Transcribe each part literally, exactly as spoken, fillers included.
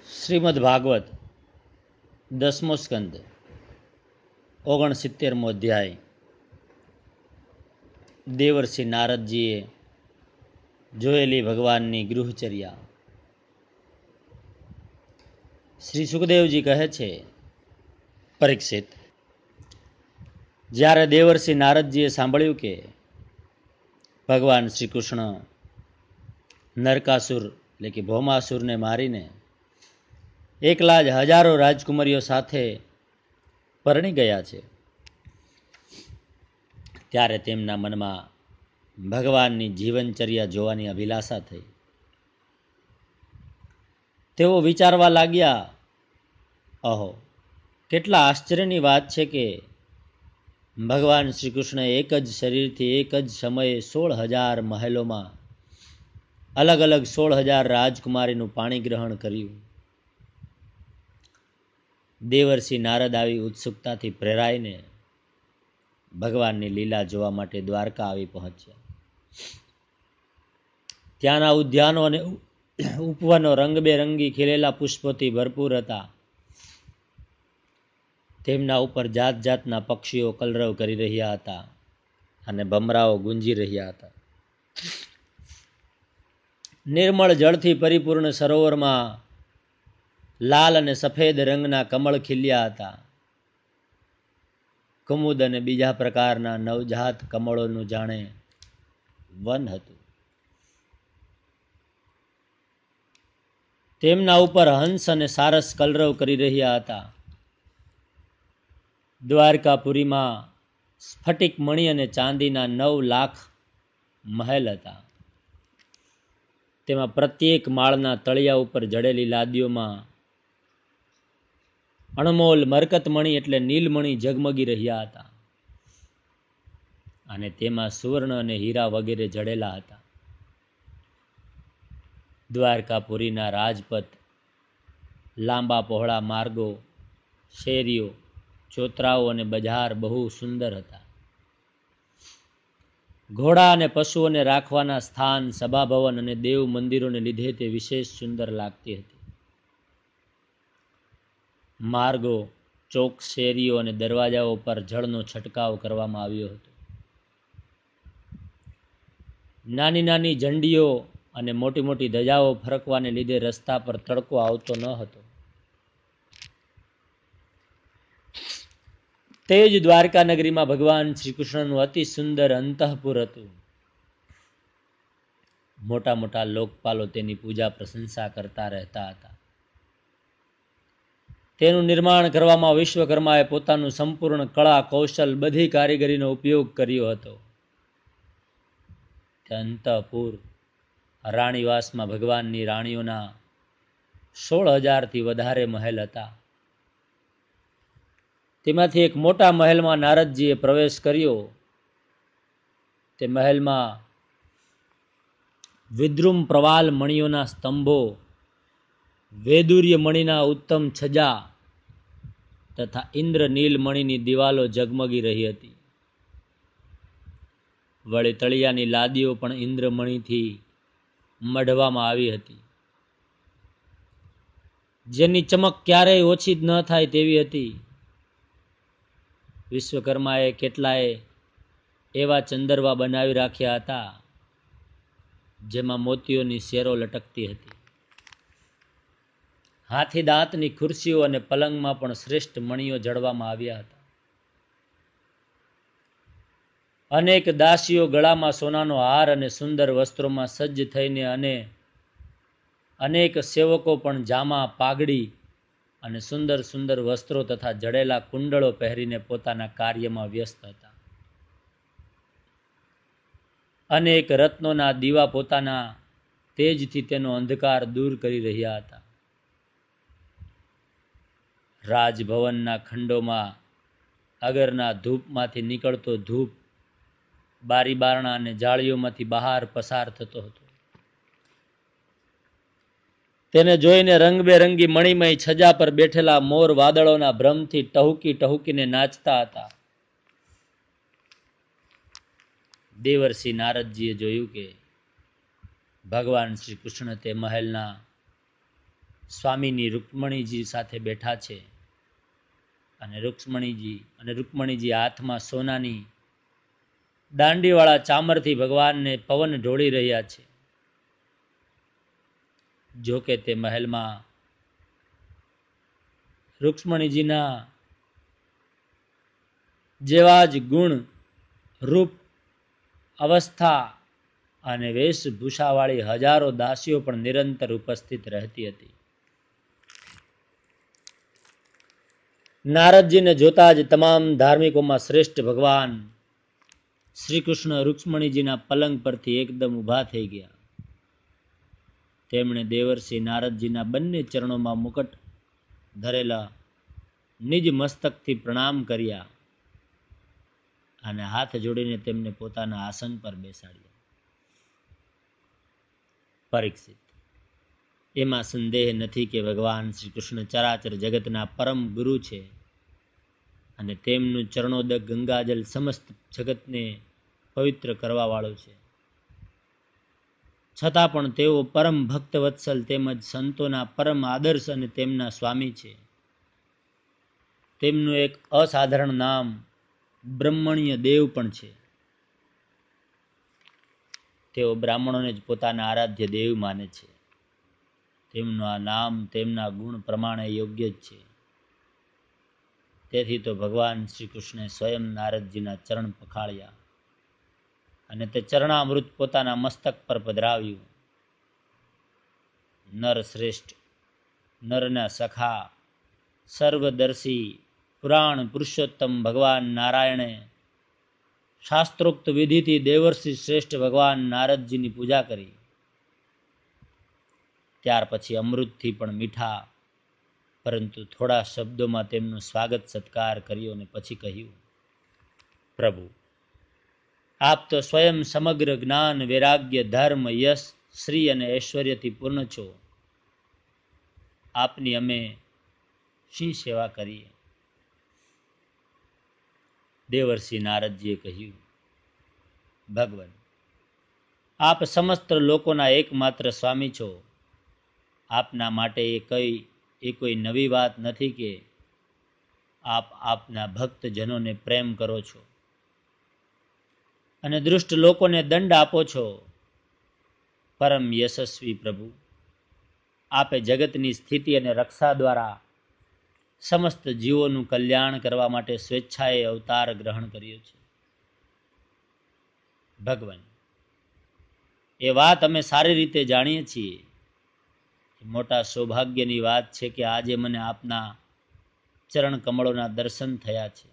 શ્રીમદ ભાગવત દસમો સ્કંદ ઓગણસિત્તેરમો અધ્યાય. દેવર્ષિ નારદજીએ જોયેલી ભગવાનની ગૃહચર્યા. શ્રી સુખદેવજી કહે છે, પરીક્ષિત, જ્યારે દેવર્ષિ નારદજીએ સાંભળ્યું કે ભગવાન શ્રી કૃષ્ણ નરકાસુર એટલે કે ભૌમાસુરને મારીને એકલા જ હજારો રાજકુમારીઓ સાથે પરણી ગયા છે, ત્યારે તેમના મનમાં ભગવાનની જીવનચર્યા જોવાની અભિલાષા થઈ. તેઓ વિચારવા લાગ્યા, અહો, કેટલા આશ્ચર્યની વાત છે કે ભગવાન શ્રી કૃષ્ણે એક જ શરીરથી એક જ સમયે સોળ હજાર મહેલોમાં અલગ અલગ સોળ હજાર રાજકુમારીનું પાણી ગ્રહણ કર્યું. દેવર્ષિ નારદ આવી ઉત્સુકતાથી પ્રેરાઈને ભગવાનની લીલા જોવા માટે દ્વારકા આવી પહોંચ્યા. ત્યાંના ઉદ્યાનો અને ઉપવનો રંગબેરંગી ખીલેલા પુષ્પોથી ભરપૂર હતા. તેમના ઉપર જાત જાતના પક્ષીઓ કલરવ કરી રહ્યા હતા અને ભમરાઓ ગુંજી રહ્યા હતા. નિર્મળ જળથી પરિપૂર્ણ સરોવરમાં લાલ અને સફેદ રંગના કમળ ખીલ્યા હતા. કુમુદ અને બીજા પ્રકારના નવજાત કમળોનું જાણે વન હતું. તેમના ઉપર હંસ અને સારસ કલરવ કરી રહ્યા હતા. દ્વારકાપુરીમાં સ્ફટિક મણિ અને ચાંદીના નવ લાખ મહેલ હતા. તેમાં પ્રત્યેક માળના તળિયા ઉપર જડેલી લાદીઓમાં અણમોલ મરકતમણી એટલે નીલમણી ઝગમગી રહ્યા હતા અને તેમાં સુવર્ણ અને હીરા વગેરે જડેલા હતા. દ્વારકાપુરીના રાજપથ, લાંબા પહોળા માર્ગો, શેરીઓ, ચોતરાઓ અને બજાર બહુ સુંદર હતા. ઘોડા અને પશુઓને રાખવાના સ્થાન, સભાભવન અને દેવ મંદિરોને લીધે તે વિશેષ સુંદર લાગતી હતી. માર્ગો, ચોક, શેરીઓ અને દરવાજાઓ પર જળનો છંટકાવ કરવામાં આવ્યો હતો. નાની નાની ઝંડીઓ અને મોટી મોટી ધજાઓ ફરકવાને લીધે રસ્તા પર તડકો આવતો ન હતો. તે જ દ્વારકા નગરીમાં ભગવાન શ્રી કૃષ્ણનું અતિ સુંદર અંતઃપુર હતું. મોટા મોટા લોકપાલો તેની પૂજા પ્રશંસા કરતા રહેતા હતા. તેનું નિર્માણ કરવામાં વિશ્વકર્માએ પોતાનું સંપૂર્ણ કળા, કૌશલ, બધી કારીગરીનો ઉપયોગ કર્યો હતો. તે અંતઃપુર રાણીવાસમાં ભગવાનની રાણીઓના સોળ હજારથી વધારે મહેલ હતા. તેમાંથી એક મોટા મહેલમાં નારદજીએ પ્રવેશ કર્યો. તે મહેલમાં વિદ્રુમ પ્રવાલ મણિઓના સ્તંભો, વૈદુર્ય મણિના ઉત્તમ છજા તથા ઇન્દ્ર નીલ મણિની દિવાલો ઝગમગી રહી હતી. વળી તળિયાની લાદીઓ પણ ઇન્દ્રમણીથી મઢવામાં આવી હતી, જેની ચમક ક્યારેય ઓછી ન થાય તેવી હતી. વિશ્વકર્માએ કેટલાય એવા ચંદરવા બનાવી રાખ્યા હતા જેમાં મોતીઓની શેરો લટકતી હતી. હાથી દાંતની ખુરશીઓ અને પલંગમાં પણ શ્રેષ્ઠ મણિઓ જડવામાં આવ્યા હતા. અનેક દાસીઓ ગળામાં સોનાનો હાર અને સુંદર વસ્ત્રોમાં સજ્જ થઈને અને અનેક સેવકો પણ જામા, પાઘડી અને સુંદર સુંદર વસ્ત્રો તથા જડેલા કુંડળો પહેરીને પોતાના કાર્યમાં વ્યસ્ત હતા. અનેક રત્નોના દીવા પોતાના તેજથી તેનો અંધકાર દૂર કરી રહ્યા હતા. રાજભવનના ખંડોમાં અગરના ધૂપમાંથી નીકળતો ધૂપ બારી બારણા અને જાળીઓમાંથી બહાર પસાર થતો હતો. તેને જોઈને રંગબેરંગી મણિમય છજા પર બેઠેલા મોર વાદળોના ભ્રમથી ટહુકી ટહુકીને નાચતા હતા. દેવર્ષિ નારદજીએ જોયું કે ભગવાન શ્રી કૃષ્ણ તે મહેલના સ્વામીની રૂકમણીજી સાથે બેઠા છે અને રૂક્ષ્મણીજી અને રૂકમણીજી હાથમાં સોનાની દાંડીવાળા ચામરથી ભગવાનને પવન ઢોળી રહ્યા છે. જો કે તે મહેલમાં રૂક્ષ્મણીજીના જેવા જ ગુણ, રૂપ, અવસ્થા અને વેશભૂષાવાળી હજારો દાસીઓ પણ નિરંતર ઉપસ્થિત રહેતી હતી. નારદજીને જોતા જ તમામ ધાર્મિકોમાં શ્રેષ્ઠ ભગવાન શ્રી કૃષ્ણ રૂક્ષ્મણીજીના પલંગ પરથી એકદમ ઊભા થઈ ગયા. તેમણે દેવર્ષિ નારદજીના બંને ચરણોમાં મુકટ ધરેલા નિજ મસ્તકથી પ્રણામ કર્યા અને હાથ જોડીને તેમને પોતાના આસન પર બેસાડ્યા. પરીક્ષિત, એમાં સંદેહ નથી કે ભગવાન શ્રી કૃષ્ણ ચરાચર જગતના પરમ ગુરુ છે અને તેમનું ચરણોદક ગંગાજલ સમસ્ત જગતને પવિત્ર કરવા વાળું છે. છતાં પણ તેઓ પરમ ભક્ત વત્સલ તેમજ સંતોના પરમ આદર્શ અને તેમના સ્વામી છે. તેમનું એક અસાધારણ નામ બ્રહ્મણ્ય દેવ પણ છે. તેઓ બ્રાહ્મણોને જ પોતાના આરાધ્ય દેવ માને છે. તેમનું આ નામ તેમના ગુણ પ્રમાણે યોગ્ય જ છે. તેથી તો ભગવાન શ્રી કૃષ્ણે સ્વયં નારદજીના ચરણ પખાળ્યા અને તે ચરણામૃત પોતાના મસ્તક પર પધરાવ્યું. નર શ્રેષ્ઠ, નરના સખા, સર્વદર્શી, પુરાણ પુરુષોત્તમ ભગવાન નારાયણે શાસ્ત્રોક્ત વિધિથી દેવર્ષિ શ્રેષ્ઠ ભગવાન નારદજીની પૂજા કરી. ત્યાર પછી અમૃતથી પણ મીઠા પરંતુ થોડા શબ્દોમાં તેમનું સ્વાગત સત્કાર કર્યો અને પછી કહ્યું, પ્રભુ, આપ તો સ્વયં સમગ્ર જ્ઞાન, વૈરાગ્ય, ધર્મ, યશ, શ્રી અને ઐશ્વર્યથી પૂર્ણ છો. આપની અમે શી સેવા કરીએ? દેવર્ષિ નારદજીએ કહ્યું, ભગવાન, આપ સમસ્ત લોકોના એકમાત્ર સ્વામી છો. આપના માટે એ કઈ એ કોઈ નવી વાત નથી કે આપ આપના ભક્તજનોને પ્રેમ કરો છો અને દુષ્ટ લોકોને દંડ આપો છો. પરમ યશસ્વી પ્રભુ, આપે જગતની સ્થિતિ અને રક્ષા દ્વારા સમસ્ત જીવોનું કલ્યાણ કરવા માટે સ્વેચ્છાએ અવતાર ગ્રહણ કર્યો છે. ભગવાન, એ વાત અમે સારી રીતે જાણીએ છીએ. મોટા સૌભાગ્યની વાત છે કે આજે મને આપના ચરણ કમળોના દર્શન થયા છે.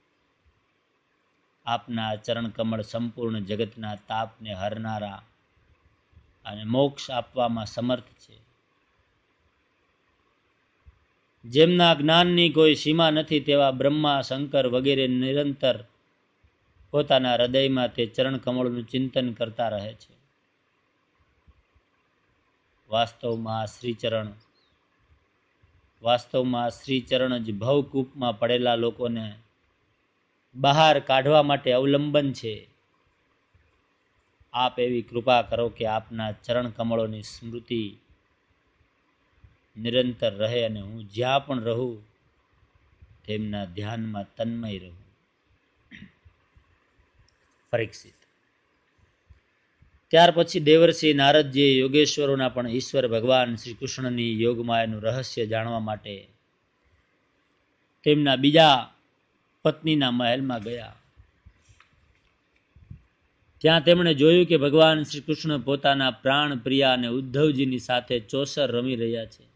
આપના ચરણ કમળ સંપૂર્ણ જગતના તાપને હરનારા અને મોક્ષ આપવામાં સમર્થ છે. જેમના જ્ઞાનની કોઈ સીમા નથી તેવા બ્રહ્મા, શંકર વગેરે નિરંતર પોતાના હૃદયમાં તે ચરણ કમળનું ચિંતન કરતા રહે છે. વાસ્તવમાં શ્રીચરણ વાસ્તવમાં શ્રીચરણ જ ભવકૂપમાં પડેલા લોકોને બહાર કાઢવા માટે અવલંબન છે. આપ એવી કૃપા કરો કે આપના ચરણ કમળોની સ્મૃતિ નિરંતર રહે અને હું જ્યાં પણ રહું તેમના ધ્યાનમાં તન્મય રહું. પરીક્ષિત, ત્યાર પછી દેવર્ષિ નારદજીએ યોગેશ્વરોના પણ ઈશ્વર ભગવાન શ્રી કૃષ્ણની યોગમાયાનું રહસ્ય જાણવા માટે તેમના બીજા પત્નીના મહેલમાં ગયા. ત્યાં તેમણે જોયું કે ભગવાન શ્રી કૃષ્ણ પોતાના પ્રાણ પ્રિયા અને ઉદ્ધવજીની સાથે ચોસર રમી રહ્યા છે.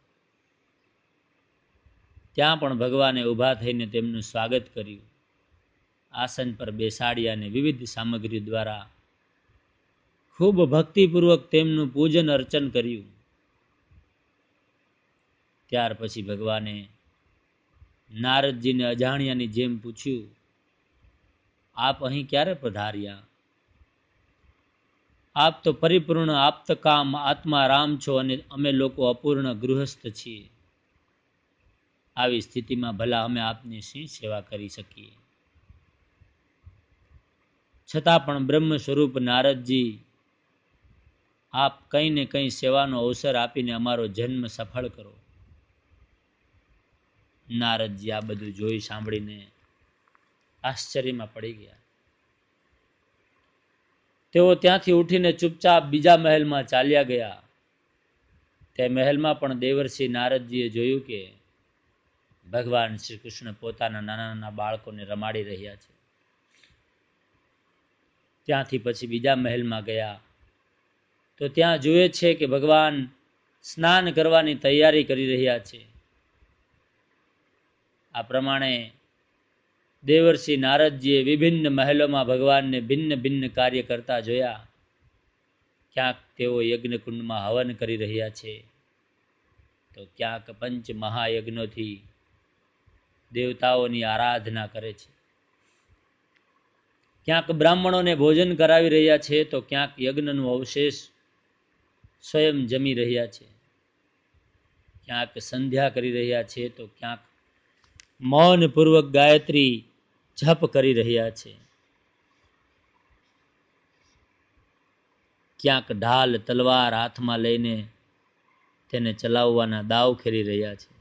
ત્યાં પણ ભગવાને ઊભા થઈને તેમનું સ્વાગત કર્યું, આસન પર બેસાડ્યા અને વિવિધ સામગ્રી દ્વારા ખૂબ ભક્તિપૂર્વક તેમનું પૂજન અર્ચન કર્યું. ત્યાર પછી ભગવાને નારદજીને અજાણ્યાની જેમ પૂછ્યું, આપ અહીં ક્યારે પધાર્યા? આપ તો પરિપૂર્ણ આપ્તકામ આત્મા રામ છો અને અમે લોકો અપૂર્ણ ગૃહસ્થ છીએ. આવી સ્થિતિમાં ભલા અમે આપની શી સેવા કરી શકીએ? છતાં પણ બ્રહ્મ સ્વરૂપ નારદજી, આપ કંઈ ને કંઈ સેવાનો અવસર આપીને અમારો જન્મ સફળ કરો. નારદજી આ બધું જોઈ સાંભળીને આશ્ચર્યમાં પડી ગયા. તેઓ ત્યાંથી ઉઠીને ચૂપચાપ બીજા મહેલમાં ચાલ્યા ગયા. તે મહેલમાં પણ દેવર્ષિ નારદજીએ જોયું કે ભગવાન શ્રી કૃષ્ણ પોતાના નાના નાના બાળકોને રમાડી રહ્યા છે. ત્યાંથી પછી બીજા મહેલમાં ગયા તો ત્યાં જુએ છે કે ભગવાન સ્નાન કરવાની તૈયારી કરી રહ્યા છે. આ પ્રમાણે દેવર્ષિ નારદજીએ વિભિન્ન મહેલોમાં ભગવાનને ભિન્ન ભિન્ન કાર્ય કરતા જોયા. ક્યાંક તેઓ યજ્ઞકુંડમાં હવન કરી રહ્યા છે, તો ક્યાંક પંચ મહાયજ્ઞોથી દેવતાઓની આરાધના કરે છે. ક્યાંક બ્રાહ્મણોને ભોજન કરાવી રહ્યા છે, તો ક્યાંક યજ્ઞનું અવશેષ સ્વયં જમી રહ્યા છે. ક્યાંક સંધ્યા કરી રહ્યા છે, તો ક્યાંક મૌનપૂર્વક ગાયત્રી જપ કરી રહ્યા છે. ક્યાંક ઢાલ તલવાર હાથમાં લઈને તેને ચલાવવાના દાવ ખેલી રહ્યા છે.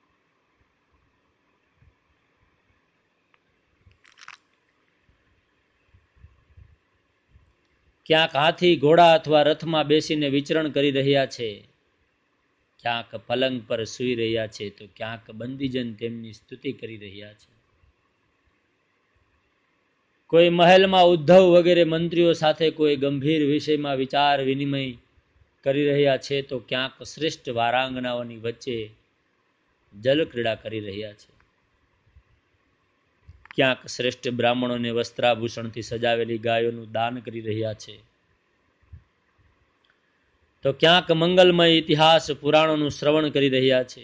ક્યાંક હાથી ઘોડા અથવા રથમાં બેસીને વિચરણ કરી રહ્યા છે. ક્યાંક પલંગ પર સૂઈ રહ્યા છે, તો ક્યાંક બંદીજન તેમની સ્તુતિ કરી રહ્યા છે. કોઈ મહેલમાં ઉદ્ધવ વગેરે મંત્રીઓ સાથે કોઈ ગંભીર વિષયમાં વિચાર વિનિમય કરી રહ્યા છે, તો ક્યાંક શ્રેષ્ઠ વારાંગનાઓની વચ્ચે જલક્રીડા કરી રહ્યા છે. ક્યાંક શ્રેષ્ઠ બ્રાહ્મણોને વસ્ત્રાભૂષણથી સજાવેલી ગાયોનું દાન કરી રહ્યા છે, તો ક્યાંક મંગલમય ઇતિહાસ પુરાણોનું શ્રવણ કરી રહ્યા છે.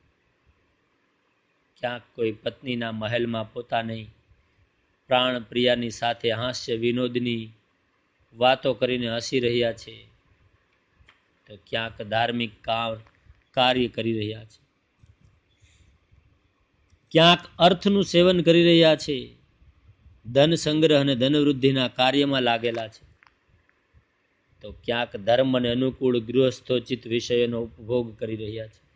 ક્યાંક કોઈ પત્નીના મહેલમાં પોતાની પ્રાણ પ્રિયાની સાથે હાસ્ય વિનોદની વાતો કરીને હસી રહ્યા છે, તો ક્યાંક ધાર્મિક કાર્ય કરી રહ્યા છે. ક્યાંક અર્થનું સેવન કરી રહ્યા છે, ધન સંગ્રહ અને ધનવૃદ્ધિના કાર્યમાં લાગેલા છે, તો ક્યાંક ધર્મ અને અનુકૂળ ગૃહસ્થોચિત વિષયોનો ઉપભોગ કરી રહ્યા છે.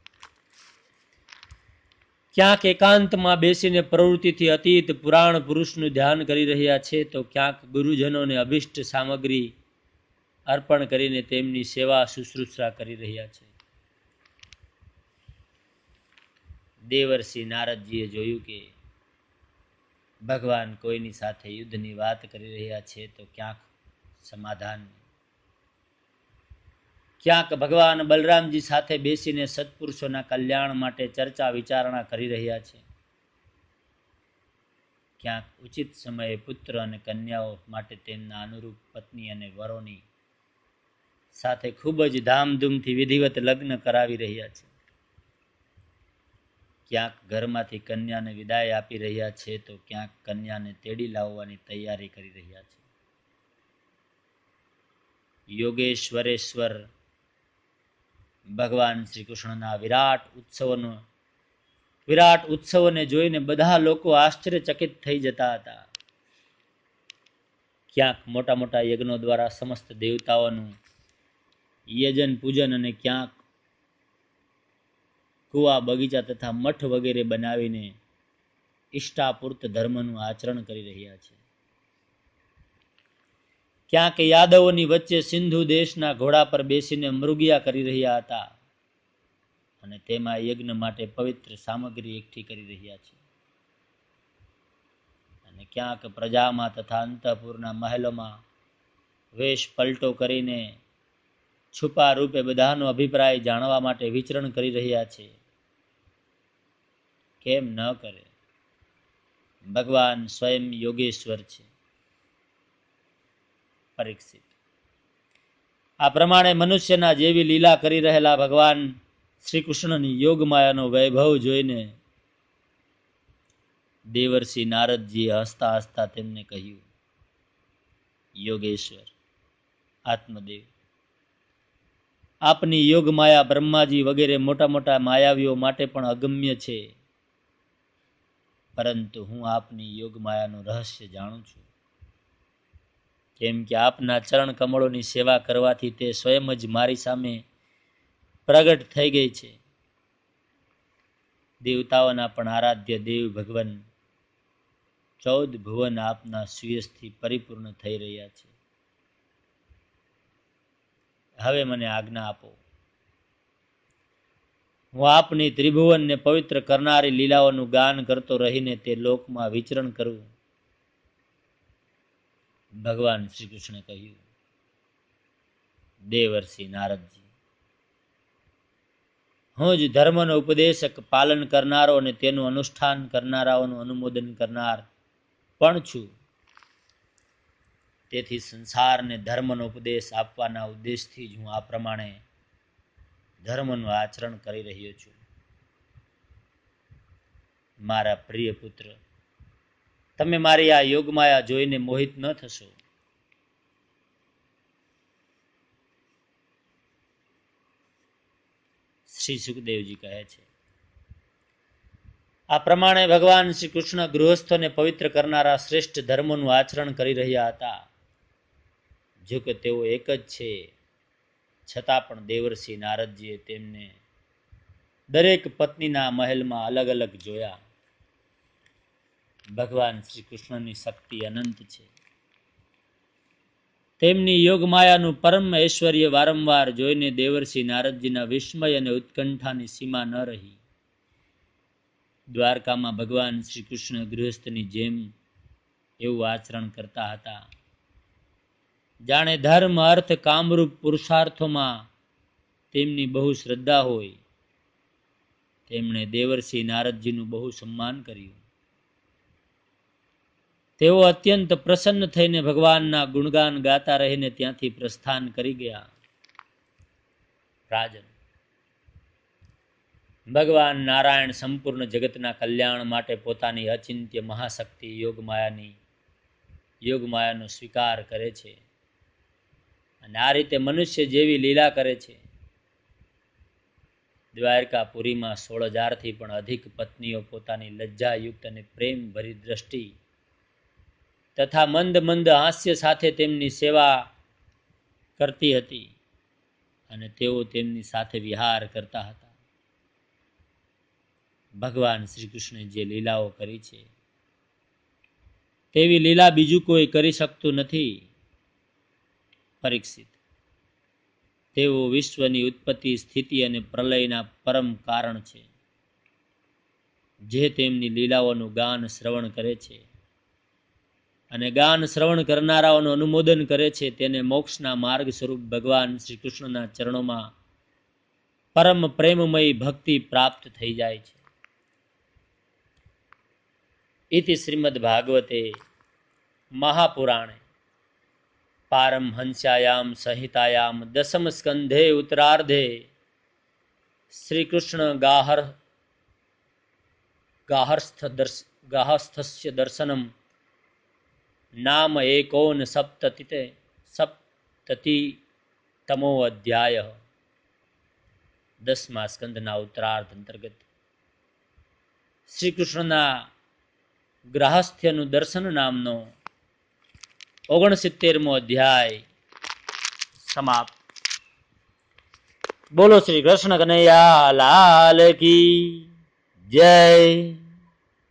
ક્યાંક એકાંતમાં બેસીને પ્રવૃત્તિથી અતીત પુરાણ પુરુષનું ધ્યાન કરી રહ્યા છે, તો ક્યાંક ગુરુજનોને અભિષ્ટ સામગ્રી અર્પણ કરીને તેમની સેવા શુશ્રૂષા કરી રહ્યા છે. દેવર્ષિ નારદજીએ જોયું કે ભગવાન કોઈની સાથે યુદ્ધની વાત કરી રહ્યા છે, તો ક્યાંક સમાધાન, ક્યાંક ભગવાન બલરામજી સાથે બેસીને સત્પુરુષોના કલ્યાણ માટે ચર્ચા વિચારણા કરી રહ્યા છે. ક્યાંક ઉચિત સમયે પુત્ર અને કન્યાઓ માટે તેમના અનુરૂપ પત્ની અને વરોની સાથે ખૂબ જ ધામધૂમથી વિધિવત લગ્ન કરાવી રહ્યા છે. ક્યાંક ઘરમાંથી કન્યાને વિદાય આપી રહ્યા છે, તો ક્યાંક કન્યાને તેડી લાવવાની તૈયારી કરી રહ્યા છે. યોગેશ્વરેશ્વર ભગવાન શ્રી કૃષ્ણના વિરાટ ઉત્સવનો વિરાટ ઉત્સવને જોઈને બધા લોકો આશ્ચર્યચકિત થઈ જતા હતા. ક્યાંક મોટા મોટા યજ્ઞો દ્વારા સમસ્ત દેવતાઓનું યજન પૂજન અને ક્યાંક કુવા બગીચા તથા મઠ વગેરે બનાવીને ઇષ્ટાપૂર્ત ધર્મનું આચરણ કરી રહ્યા છે. ક્યાંક યાદવોની વચ્ચે સિંધુ દેશના ઘોડા પર બેસીને મૃગિયા કરી રહ્યા હતા અને તેમાં યજ્ઞ માટે પવિત્ર સામગ્રી એકઠી કરી રહ્યા છે. અને ક્યાંક પ્રજામાં તથા અંતઃપુરના મહેલોમાં વેશ પલટો કરીને છુપા રૂપે બધાનો અભિપ્રાય જાણવા માટે વિચરણ કરી રહ્યા છે. કેમ ન કરે? ભગવાન સ્વયં યોગેશ્વર છે. પરીક્ષિત, આ પ્રમાણે મનુષ્યના જેવી લીલા કરી રહેલા ભગવાન શ્રી કૃષ્ણની યોગમાયાનો વૈભવ જોઈને દેવર્ષિ નારદજીએ હસતા હસતા તેમને કહ્યું, યોગેશ્વર, આત્મદેવ, આપની યોગમાયા બ્રહ્માજી વગેરે મોટા મોટા માયાવીઓ માટે પણ અગમ્ય છે, પરંતુ હું આપની યોગમાયાનું રહસ્ય જાણું છું. કેમ કે આપના ચરણ કમળોની સેવા કરવાથી તે સ્વયં જ મારી સામે પ્રગટ થઈ ગઈ છે. દેવતાઓના પણ આરાધ્ય દેવ ભગવાન ચૌદ ભુવન આપના સુયસથી પરિપૂર્ણ થઈ રહ્યા છે. હવે મને આજ્ઞા આપો, હું આપની ત્રિભુવનને પવિત્ર કરનારી લીલાઓનું ગાન કરતો રહીને તે લોકમાં વિચરણ કરું. ભગવાન શ્રી કૃષ્ણે કહ્યું, દેવર્ષિ નારદજી, હું જ ધર્મનો ઉપદેશક, પાલન કરનારો અને તેનું અનુષ્ઠાન કરનારાઓનું અનુમોદન કરનાર પણ છું. તેથી સંસારને ધર્મનો ઉપદેશ આપવાના ઉદ્દેશથી જ હું આ પ્રમાણે ધર્મનું આચરણ કરી રહ્યો છું. મારા પ્રિય પુત્ર, તમે મારી આ યોગમાયા જોઈને મોહિત ન થશો. શ્રી સુખદેવજી કહે છે, આ પ્રમાણે ભગવાન શ્રી કૃષ્ણ ગૃહસ્થોને પવિત્ર કરનારા શ્રેષ્ઠ ધર્મોનું આચરણ કરી રહ્યા હતા. જો કે તેઓ એક જ છે, છતાં પણ દેવર્ષિ નારદજીએ તેમને દરેક પત્નીના મહેલમાં અલગ અલગ જોયા. ભગવાન શ્રી કૃષ્ણની શક્તિ અનંત છે. તેમની યોગમાયાનું પરમ ઐશ્વર્ય વારંવાર જોઈને દેવર્ષિ નારદજીના વિસ્મય અને ઉત્કંઠાની સીમા ન રહી. દ્વારકામાં ભગવાન શ્રી કૃષ્ણ ગૃહસ્થની જેમ એવું આચરણ કરતા હતા, જાણે ધર્મ, અર્થ, કામરૂપ પુરુષાર્થોમાં તેમની બહુ શ્રદ્ધા હોય. તેમણે દેવર્ષિ નારદજીનું બહુ સન્માન કર્યું. તેઓ અત્યંત પ્રસન્ન થઈને ભગવાનના ગુણગાન ગાતા રહીને ત્યાંથી પ્રસ્થાન કરી ગયા. રાજન, ભગવાન નારાયણ સંપૂર્ણ જગતના કલ્યાણ માટે પોતાની અચિંત્ય મહાશક્તિ યોગમાયાની યોગમાયાનો સ્વીકાર કરે છે અને આ રીતે મનુષ્ય જેવી લીલા કરે છે. દ્વારકાપુરીમાં સોળ હજારથી પણ અધિક પત્નીઓ પોતાની લજ્જાયુક્ત અને પ્રેમ ભરી દ્રષ્ટિ તથા મંદ મંદ હાસ્ય સાથે તેમની સેવા કરતી હતી અને તેઓ તેમની સાથે વિહાર કરતા હતા. ભગવાન શ્રી કૃષ્ણે જે લીલાઓ કરી છે તેવી લીલા બીજું કોઈ કરી શકતું નથી. પરીક્ષિત, તેઓ વિશ્વની ઉત્પત્તિ, સ્થિતિ અને પ્રલયના પરમ કારણ છે. જે તેમની લીલાઓનું ગાન શ્રવણ કરે છે અને ગાન શ્રવણ કરનારાઓનું અનુમોદન કરે છે, તેને મોક્ષના માર્ગ સ્વરૂપ ભગવાન શ્રી કૃષ્ણના ચરણોમાં પરમ પ્રેમમયી ભક્તિ પ્રાપ્ત થઈ જાય છે. ઇતિ શ્રીમદ ભાગવતે મહાપુરાણે પારમહંસ્યાયામ સંહિતાયામ દસમ સ્કંધે ઉત્તરાર્ધે શ્રી કૃષ્ણ ગાહર ગાહસ્થ દર્શ ગાહસ્થસ્ય દર્શનમ નામ એકોન સપ્તતિતે સપ્તતિ તમો અધ્યાય. દસમા સ્કંધના ઉત્તરાર્ધ અંતર્ગત શ્રી કૃષ્ણના ગ્રાહસ્થ્યનું દર્શન નામનો ઓગણસિત્તેરમો અધ્યાય સમાપ્ત. બોલો શ્રી કૃષ્ણ કનૈયા લાલ કી જય.